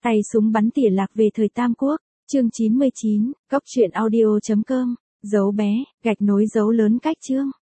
Tay súng bắn tỉa lạc về thời Tam Quốc, chương 99, cóc truyện audio.com, dấu bé, gạch nối dấu lớn cách chương.